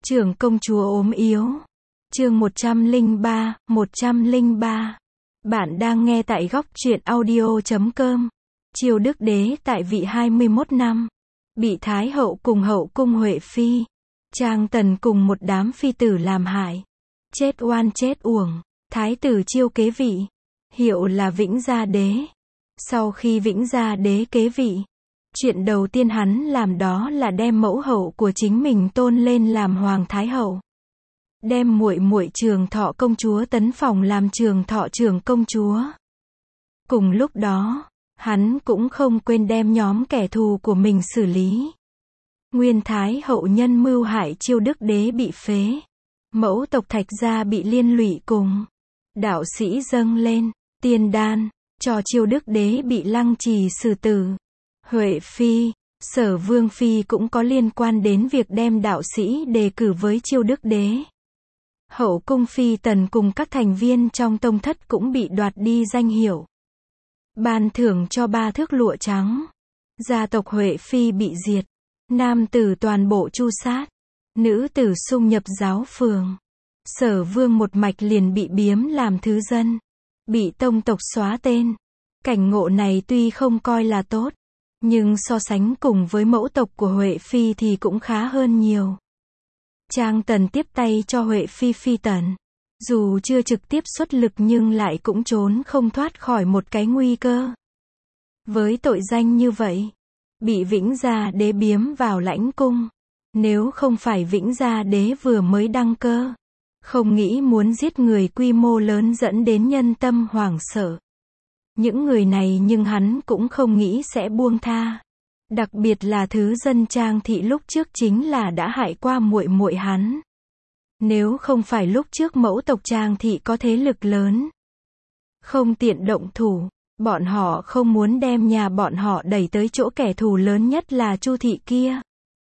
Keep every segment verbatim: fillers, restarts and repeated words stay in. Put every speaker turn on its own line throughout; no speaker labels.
Trưởng công chúa ốm yếu. Chương một trăm lẻ ba, một trăm lẻ ba. Bạn đang nghe tại góc truyện audio chấm com. Triều Đức Đế tại vị hai mươi mốt năm. Bị Thái hậu cùng hậu cung Huệ Phi, Trang Tần cùng một đám phi tử làm hại. Chết oan chết uổng. Thái tử Chiêu kế vị. Hiệu là Vĩnh Gia Đế. Sau khi Vĩnh Gia Đế kế vị, chuyện đầu tiên hắn làm đó là đem mẫu hậu của chính mình tôn lên làm Hoàng Thái hậu. Đem muội muội Trường Thọ công chúa Tấn Phòng làm Trường Thọ trưởng công chúa. Cùng lúc đó, hắn cũng không quên đem nhóm kẻ thù của mình xử lý. Nguyên Thái hậu nhân mưu hại Chiêu Đức Đế bị phế. Mẫu tộc Thạch gia bị liên lụy cùng đạo sĩ dâng lên tiên đan cho Chiêu Đức Đế bị lăng trì xử tử. Huệ Phi, Sở Vương Phi cũng có liên quan đến việc đem đạo sĩ đề cử với Chiêu Đức Đế. Hậu cung Phi Tần cùng các thành viên trong tông thất cũng bị đoạt đi danh hiệu. Ban thưởng cho ba thước lụa trắng. Gia tộc Huệ Phi bị diệt. Nam tử toàn bộ tru sát. Nữ tử xung nhập giáo phường. Sở Vương một mạch liền bị biếm làm thứ dân. Bị tông tộc xóa tên. Cảnh ngộ này tuy không coi là tốt, nhưng so sánh cùng với mẫu tộc của Huệ Phi thì cũng khá hơn nhiều. Trang Tần tiếp tay cho Huệ Phi Phi Tần. Dù chưa trực tiếp xuất lực nhưng lại cũng trốn không thoát khỏi một cái nguy cơ. Với tội danh như vậy, bị Vĩnh Gia Đế biếm vào lãnh cung. Nếu không phải Vĩnh Gia Đế vừa mới đăng cơ, không nghĩ muốn giết người quy mô lớn dẫn đến nhân tâm hoảng sợ. Những người này nhưng hắn cũng không nghĩ sẽ buông tha. Đặc biệt là thứ dân Trang thị lúc trước chính là đã hại qua muội muội hắn. Nếu không phải lúc trước mẫu tộc Trang thị có thế lực lớn, không tiện động thủ, bọn họ không muốn đem nhà bọn họ đẩy tới chỗ kẻ thù lớn nhất là Chu thị kia.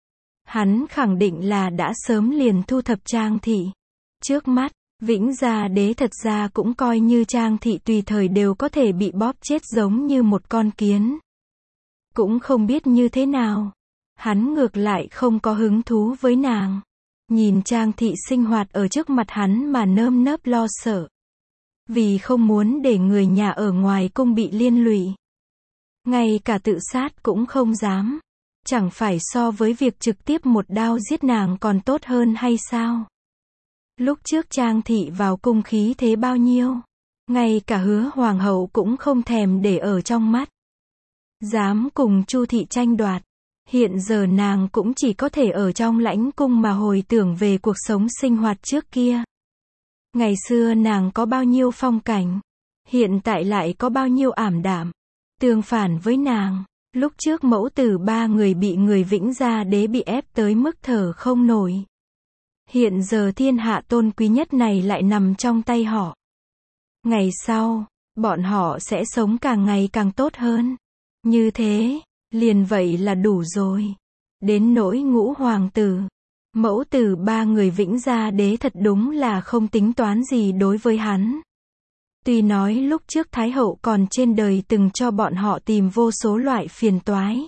Hắn khẳng định là đã sớm liền thu thập Trang thị. Trước mắt, Vĩnh Gia Đế thật ra cũng coi như Trang thị tùy thời đều có thể bị bóp chết giống như một con kiến. Cũng không biết như thế nào. Hắn ngược lại không có hứng thú với nàng. Nhìn Trang thị sinh hoạt ở trước mặt hắn mà nơm nớp lo sợ. Vì không muốn để người nhà ở ngoài cung bị liên lụy. Ngay cả tự sát cũng không dám. Chẳng phải so với việc trực tiếp một đao giết nàng còn tốt hơn hay sao? Lúc trước Trang thị vào cung khí thế bao nhiêu, ngay cả Hứa hoàng hậu cũng không thèm để ở trong mắt. Dám cùng Chu thị tranh đoạt. Hiện giờ nàng cũng chỉ có thể ở trong lãnh cung mà hồi tưởng về cuộc sống sinh hoạt trước kia. Ngày xưa nàng có bao nhiêu phong cảnh, hiện tại lại có bao nhiêu ảm đạm. Tương phản với nàng, lúc trước mẫu tử ba người bị người Vĩnh Gia Đế bị ép tới mức thở không nổi. Hiện giờ thiên hạ tôn quý nhất này lại nằm trong tay họ. Ngày sau, bọn họ sẽ sống càng ngày càng tốt hơn. Như thế, liền vậy là đủ rồi. Đến nỗi Ngũ hoàng tử, mẫu tử ba người Vĩnh Gia Đế thật đúng là không tính toán gì đối với hắn. Tuy nói lúc trước Thái hậu còn trên đời từng cho bọn họ tìm vô số loại phiền toái.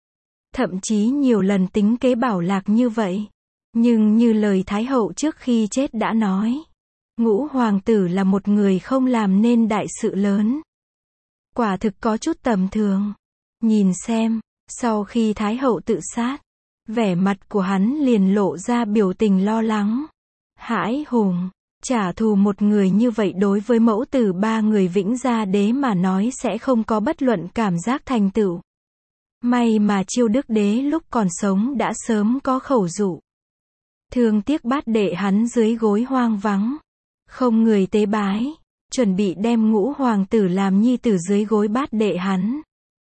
Thậm chí nhiều lần tính kế bảo lạc như vậy. Nhưng như lời Thái hậu trước khi chết đã nói, Ngũ hoàng tử là một người không làm nên đại sự lớn. Quả thực có chút tầm thường. Nhìn xem, sau khi Thái hậu tự sát, vẻ mặt của hắn liền lộ ra biểu tình lo lắng, hãi hùng. Trả thù một người như vậy đối với mẫu tử ba người Vĩnh Gia Đế mà nói sẽ không có bất luận cảm giác thành tựu. May mà Chiêu Đức Đế lúc còn sống đã sớm có khẩu dụ. Thương tiếc bát đệ hắn dưới gối hoang vắng, không người tế bái, chuẩn bị đem Ngũ hoàng tử làm nhi tử dưới gối bát đệ hắn.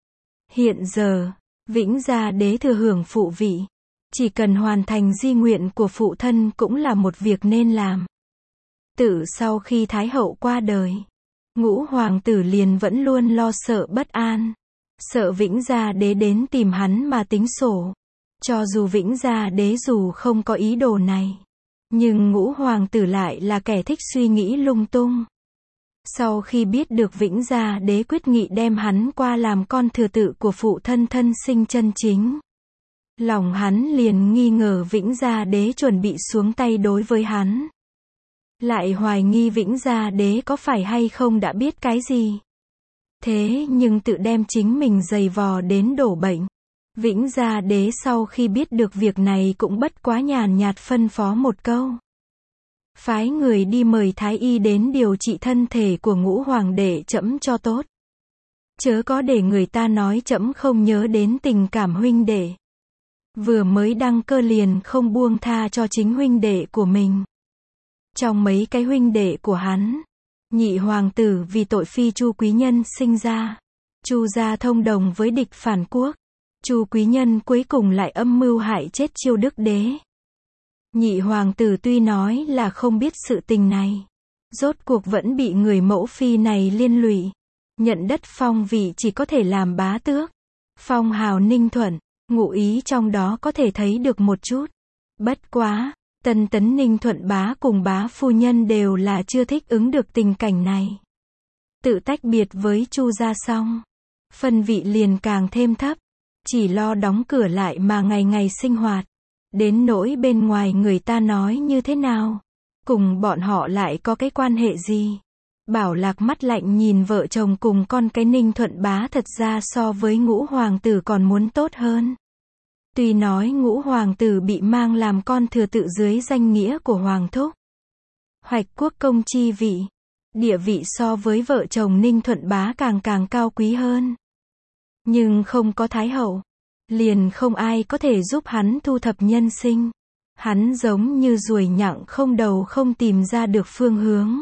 Hiện giờ, Vĩnh Gia Đế thừa hưởng phụ vị, chỉ cần hoàn thành di nguyện của phụ thân cũng là một việc nên làm. Tự sau khi Thái hậu qua đời, Ngũ hoàng tử liền vẫn luôn lo sợ bất an, sợ Vĩnh Gia Đế đến tìm hắn mà tính sổ. Cho dù Vĩnh Gia Đế dù không có ý đồ này, nhưng Ngũ hoàng tử lại là kẻ thích suy nghĩ lung tung. Sau khi biết được Vĩnh Gia Đế quyết nghị đem hắn qua làm con thừa tự của phụ thân thân sinh chân chính, Lòng hắn liền nghi ngờ Vĩnh Gia Đế chuẩn bị xuống tay đối với hắn. Lại hoài nghi Vĩnh Gia Đế có phải hay không đã biết cái gì. Thế nhưng tự đem chính mình giày vò đến đổ bệnh. Vĩnh Gia Đế sau khi biết được việc này cũng bất quá nhàn nhạt phân phó một câu. Phái người đi mời Thái Y đến điều trị thân thể của Ngũ Hoàng đệ trẫm cho tốt. Chớ có để người ta nói trẫm không nhớ đến tình cảm huynh đệ. Vừa mới đăng cơ liền không buông tha cho chính huynh đệ của mình. Trong mấy cái huynh đệ của hắn, nhị hoàng tử vì tội phi Chu Quý Nhân sinh ra. Chu gia thông đồng với địch phản quốc. Chu Quý Nhân cuối cùng lại âm mưu hại chết Chiêu Đức Đế. Nhị hoàng tử tuy nói là không biết sự tình này, rốt cuộc vẫn bị người mẫu phi này liên lụy. Nhận đất phong vị chỉ có thể làm bá tước. Phong hào Ninh Thuận, ngụ ý trong đó có thể thấy được một chút. Bất quá, Tân Tấn Ninh Thuận bá cùng bá phu nhân đều là chưa thích ứng được tình cảnh này. Tự tách biệt với Chu gia xong, phân vị liền càng thêm thấp, chỉ lo đóng cửa lại mà ngày ngày sinh hoạt. Đến nỗi bên ngoài người ta nói như thế nào, cùng bọn họ lại có cái quan hệ gì. Bảo Lạc mắt lạnh nhìn vợ chồng cùng con cái Ninh Thuận bá thật ra so với Ngũ hoàng tử còn muốn tốt hơn. Tuy nói Ngũ hoàng tử bị mang làm con thừa tự dưới danh nghĩa của hoàng thúc. Hoạch quốc công chi vị, địa vị so với vợ chồng Ninh Thuận bá càng càng cao quý hơn. Nhưng không có thái hậu, liền không ai có thể giúp hắn thu thập nhân sinh. Hắn giống như ruồi nhặng không đầu không tìm ra được phương hướng.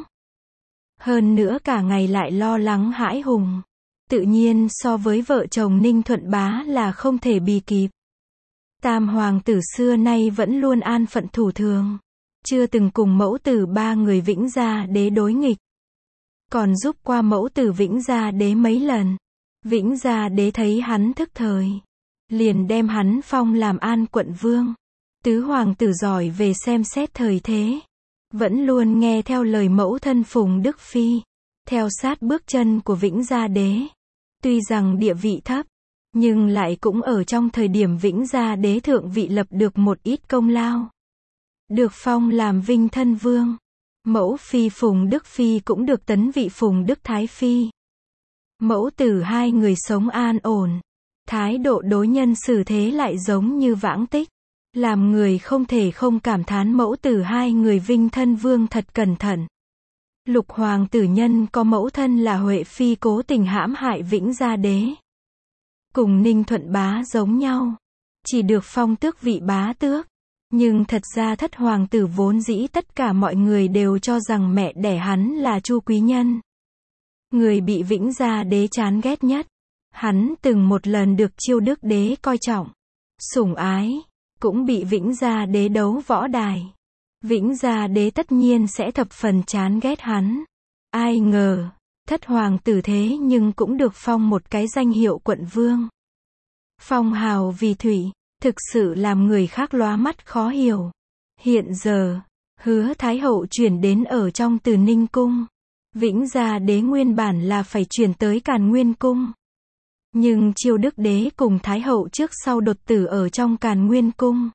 Hơn nữa cả ngày lại lo lắng hãi hùng. Tự nhiên so với vợ chồng Ninh Thuận bá là không thể bì kịp. Tam hoàng tử xưa nay vẫn luôn an phận thủ thường. Chưa từng cùng mẫu tử ba người Vĩnh Gia Đế đối nghịch. Còn giúp qua mẫu tử Vĩnh Gia Đế mấy lần. Vĩnh Gia Đế thấy hắn thức thời, liền đem hắn phong làm An quận vương. Tứ hoàng tử giỏi về xem xét thời thế. Vẫn luôn nghe theo lời mẫu thân Phùng Đức Phi. Theo sát bước chân của Vĩnh Gia Đế. Tuy rằng địa vị thấp, nhưng lại cũng ở trong thời điểm Vĩnh Gia Đế thượng vị lập được một ít công lao. Được phong làm Vinh Thân Vương. Mẫu phi Phùng Đức Phi cũng được tấn vị Phùng Đức Thái Phi. Mẫu tử hai người sống an ổn. Thái độ đối nhân xử thế lại giống như vãng tích. Làm người không thể không cảm thán mẫu tử hai người Vinh Thân Vương thật cẩn thận. Lục hoàng tử nhân có mẫu thân là Huệ Phi cố tình hãm hại Vĩnh Gia Đế. Cùng Ninh Thuận bá giống nhau. Chỉ được phong tước vị bá tước. Nhưng thật ra thất hoàng tử vốn dĩ tất cả mọi người đều cho rằng mẹ đẻ hắn là Chu Quý Nhân. Người bị Vĩnh Gia Đế chán ghét nhất. Hắn từng một lần được Chiêu Đức Đế coi trọng, sủng ái, cũng bị Vĩnh Gia Đế đấu võ đài. Vĩnh Gia Đế tất nhiên sẽ thập phần chán ghét hắn. Ai ngờ, thất hoàng tử thế nhưng cũng được phong một cái danh hiệu quận vương. Phong hào vì thủy, thực sự làm người khác lóa mắt khó hiểu. Hiện giờ, Hứa Thái hậu chuyển đến ở trong Từ Ninh cung. Vĩnh Gia Đế nguyên bản là phải chuyển tới Càn Nguyên cung. Nhưng Chiêu Đức Đế cùng Thái hậu trước sau đột tử ở trong Càn Nguyên cung.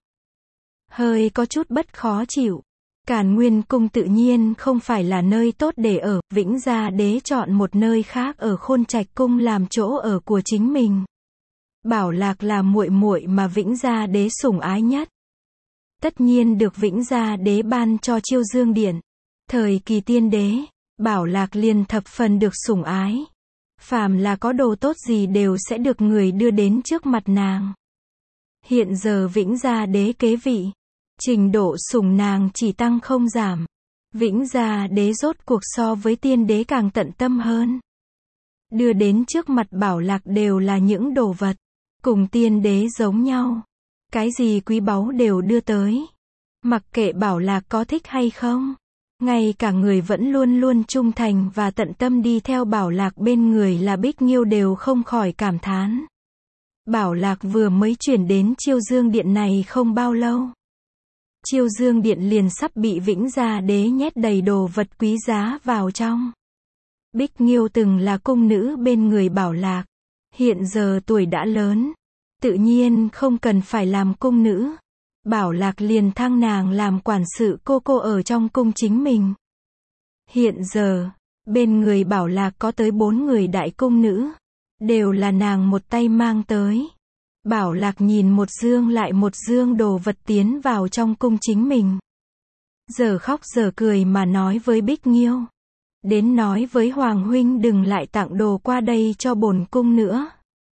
Hơi có chút bất khó chịu. Càn Nguyên cung tự nhiên không phải là nơi tốt để ở. Vĩnh Gia Đế chọn một nơi khác ở Khôn Trạch cung làm chỗ ở của chính mình. Bảo Lạc là muội muội mà Vĩnh Gia Đế sủng ái nhất. Tất nhiên được Vĩnh Gia Đế ban cho Chiêu Dương Điện. Thời kỳ tiên đế, Bảo Lạc liền thập phần được sủng ái. Phàm là có đồ tốt gì đều sẽ được người đưa đến trước mặt nàng. Hiện giờ Vĩnh Gia Đế kế vị, trình độ sủng nàng chỉ tăng không giảm. Vĩnh Gia Đế rốt cuộc so với tiên đế càng tận tâm hơn. Đưa đến trước mặt Bảo Lạc đều là những đồ vật, cùng tiên đế giống nhau. Cái gì quý báu đều đưa tới. Mặc kệ Bảo Lạc có thích hay không. Ngay cả người vẫn luôn luôn trung thành và tận tâm đi theo Bảo Lạc bên người là Bích Nghiêu đều không khỏi cảm thán. Bảo Lạc vừa mới chuyển đến Chiêu Dương Điện này không bao lâu. Chiêu Dương Điện liền sắp bị Vĩnh Gia Đế nhét đầy đồ vật quý giá vào trong. Bích Nghiêu từng là cung nữ bên người Bảo Lạc. Hiện giờ tuổi đã lớn. Tự nhiên không cần phải làm cung nữ. Bảo Lạc liền thăng nàng làm quản sự cô cô ở trong cung chính mình. Hiện giờ, bên người Bảo Lạc có tới bốn người đại cung nữ. Đều là nàng một tay mang tới. Bảo Lạc nhìn một dương lại một dương đồ vật tiến vào trong cung chính mình. Giờ khóc giờ cười mà nói với Bích Nghiêu. Đến nói với Hoàng huynh đừng lại tặng đồ qua đây cho bổn cung nữa.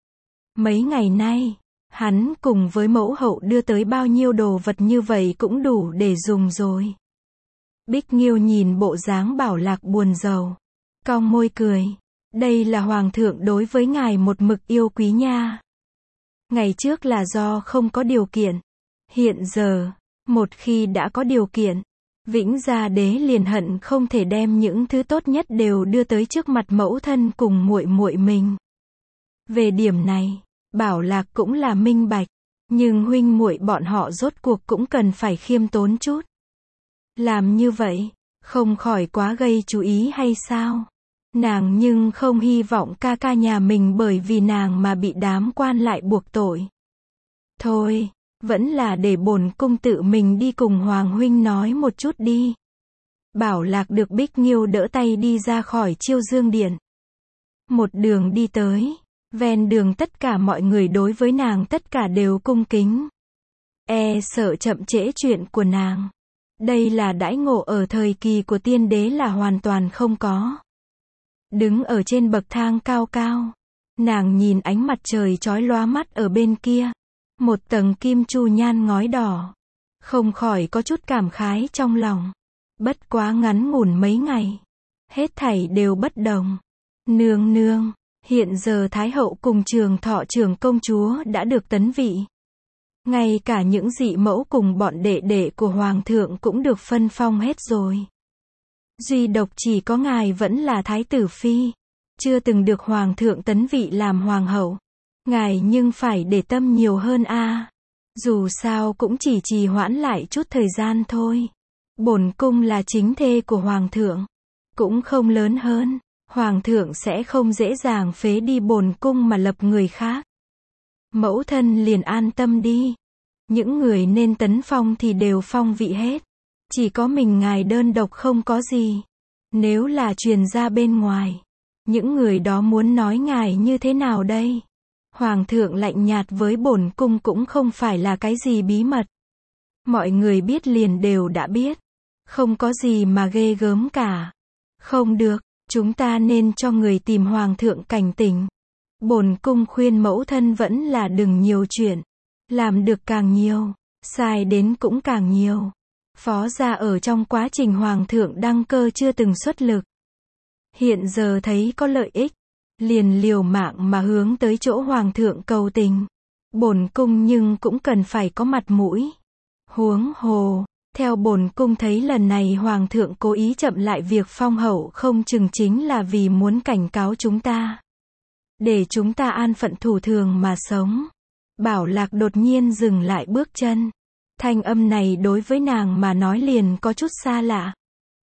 Mấy ngày nay, hắn cùng với mẫu hậu đưa tới bao nhiêu đồ vật như vậy cũng đủ để dùng rồi. Bích Nghiêu nhìn bộ dáng Bảo Lạc buồn rầu. Cong môi cười. Đây là Hoàng thượng đối với ngài một mực yêu quý nha. Ngày trước là do không có điều kiện. Hiện giờ, một khi đã có điều kiện, Vĩnh Gia Đế liền hận không thể đem những thứ tốt nhất đều đưa tới trước mặt mẫu thân cùng muội muội mình. Về điểm này, Bảo Lạc cũng là minh bạch, nhưng huynh muội bọn họ rốt cuộc cũng cần phải khiêm tốn chút. Làm như vậy, không khỏi quá gây chú ý hay sao? Nàng nhưng không hy vọng ca ca nhà mình bởi vì nàng mà bị đám quan lại buộc tội. Thôi, vẫn là để bổn cung tự mình đi cùng Hoàng huynh nói một chút đi. Bảo Lạc được Bích Nghiêu đỡ tay đi ra khỏi Chiêu Dương Điện. Một đường đi tới, ven đường tất cả mọi người đối với nàng tất cả đều cung kính. E sợ chậm trễ chuyện của nàng. Đây là đãi ngộ ở thời kỳ của tiên đế là hoàn toàn không có. Đứng ở trên bậc thang cao cao, nàng nhìn ánh mặt trời chói lóa mắt ở bên kia. Một tầng kim chu nhan ngói đỏ. Không khỏi có chút cảm khái trong lòng. Bất quá ngắn ngủn mấy ngày. Hết thảy đều bất đồng. Nương nương, hiện giờ Thái hậu cùng Trường Thọ trưởng công chúa đã được tấn vị. Ngay cả những dị mẫu cùng bọn đệ đệ của Hoàng thượng cũng được phân phong hết rồi. Duy độc chỉ có ngài vẫn là Thái tử Phi. Chưa từng được Hoàng thượng tấn vị làm Hoàng hậu. Ngài nhưng phải để tâm nhiều hơn a. À. Dù sao cũng chỉ trì hoãn lại chút thời gian thôi. Bổn cung là chính thê của Hoàng thượng. Cũng không lớn hơn. Hoàng thượng sẽ không dễ dàng phế đi bổn cung mà lập người khác. Mẫu thân liền an tâm đi. Những người nên tấn phong thì đều phong vị hết. Chỉ có mình ngài đơn độc không có gì. Nếu là truyền ra bên ngoài, những người đó muốn nói ngài như thế nào đây? Hoàng thượng lạnh nhạt với bổn cung cũng không phải là cái gì bí mật. Mọi người biết liền đều đã biết. Không có gì mà ghê gớm cả. Không được, chúng ta nên cho người tìm Hoàng thượng cảnh tỉnh. Bổn cung khuyên mẫu thân vẫn là đừng nhiều chuyện. Làm được càng nhiều, sai đến cũng càng nhiều. Phó gia ở trong quá trình Hoàng thượng đăng cơ chưa từng xuất lực. Hiện giờ thấy có lợi ích, liền liều mạng mà hướng tới chỗ Hoàng thượng cầu tình. Bổn cung nhưng cũng cần phải có mặt mũi. Huống hồ, theo bổn cung thấy lần này Hoàng thượng cố ý chậm lại việc phong hậu không chừng chính là vì muốn cảnh cáo chúng ta. Để chúng ta an phận thủ thường mà sống. Bảo Lạc đột nhiên dừng lại bước chân. Thanh âm này đối với nàng mà nói liền có chút xa lạ.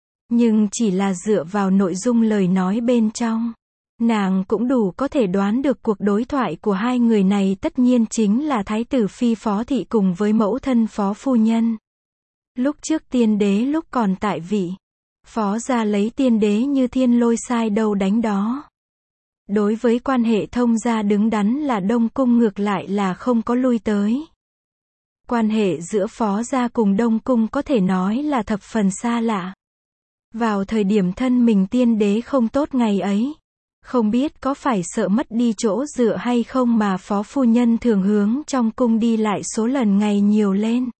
Nhưng chỉ là dựa vào nội dung lời nói bên trong. Nàng cũng đủ có thể đoán được cuộc đối thoại của hai người này tất nhiên chính là Thái tử Phi Phó Thị cùng với mẫu thân Phó Phu Nhân. Lúc trước tiên đế lúc còn tại vị, Phó gia lấy tiên đế như thiên lôi sai đâu đánh đó. Đối với quan hệ thông gia đứng đắn là Đông Cung ngược lại là không có lui tới. Quan hệ giữa Phó gia cùng Đông Cung có thể nói là thập phần xa lạ. Vào thời điểm thân mình tiên đế không tốt ngày ấy, không biết có phải sợ mất đi chỗ dựa hay không mà Phó Phu Nhân thường hướng trong cung đi lại số lần ngày nhiều lên.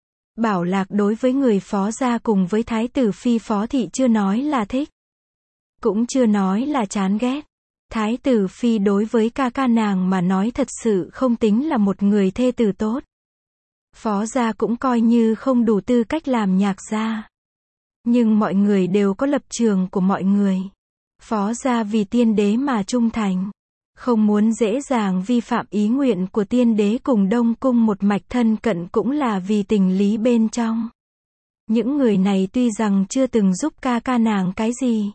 Bảo Lạc đối với người Phó gia cùng với Thái tử Phi Phó Thị chưa nói là thích. Cũng chưa nói là chán ghét. Thái tử Phi đối với ca ca nàng mà nói thật sự không tính là một người thê tử tốt. Phó gia cũng coi như không đủ tư cách làm nhạc gia. Nhưng mọi người đều có lập trường của mọi người. Phó gia vì tiên đế mà trung thành. Không muốn dễ dàng vi phạm ý nguyện của tiên đế cùng Đông Cung một mạch thân cận cũng là vì tình lý bên trong. Những người này tuy rằng chưa từng giúp ca ca nàng cái gì,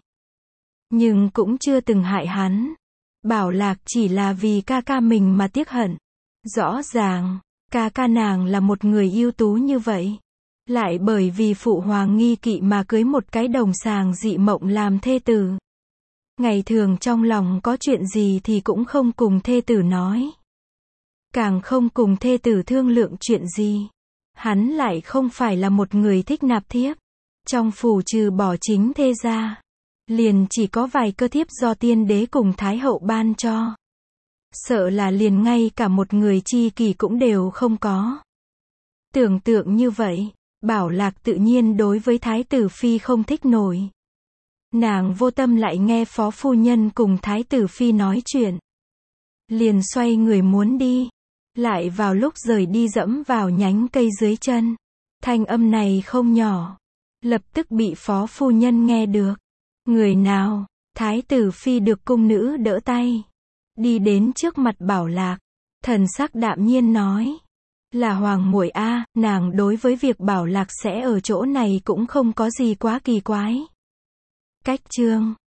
nhưng cũng chưa từng hại hắn. Bảo Lạc chỉ là vì ca ca mình mà tiếc hận. Rõ ràng, ca ca nàng là một người ưu tú như vậy. Lại bởi vì phụ hoàng nghi kỵ mà cưới một cái đồng sàng dị mộng làm thê tử. Ngày thường trong lòng có chuyện gì thì cũng không cùng thê tử nói. Càng không cùng thê tử thương lượng chuyện gì. Hắn lại không phải là một người thích nạp thiếp. Trong phủ trừ bỏ chính thê ra, liền chỉ có vài cơ thiếp do tiên đế cùng thái hậu ban cho. Sợ là liền ngay cả một người tri kỷ cũng đều không có. Tưởng tượng như vậy, Bảo Lạc tự nhiên đối với thái tử phi không thích nổi. Nàng vô tâm lại nghe phó phu nhân cùng thái tử phi nói chuyện. Liền xoay người muốn đi. Lại vào lúc rời đi dẫm vào nhánh cây dưới chân. Thanh âm này không nhỏ. Lập tức bị phó phu nhân nghe được. Người nào? Thái tử phi được cung nữ đỡ tay. Đi đến trước mặt Bảo Lạc. Thần sắc đạm nhiên nói. Là hoàng muội a, nàng đối với việc Bảo Lạc sẽ ở chỗ này cũng không có gì quá kỳ quái. Cách chương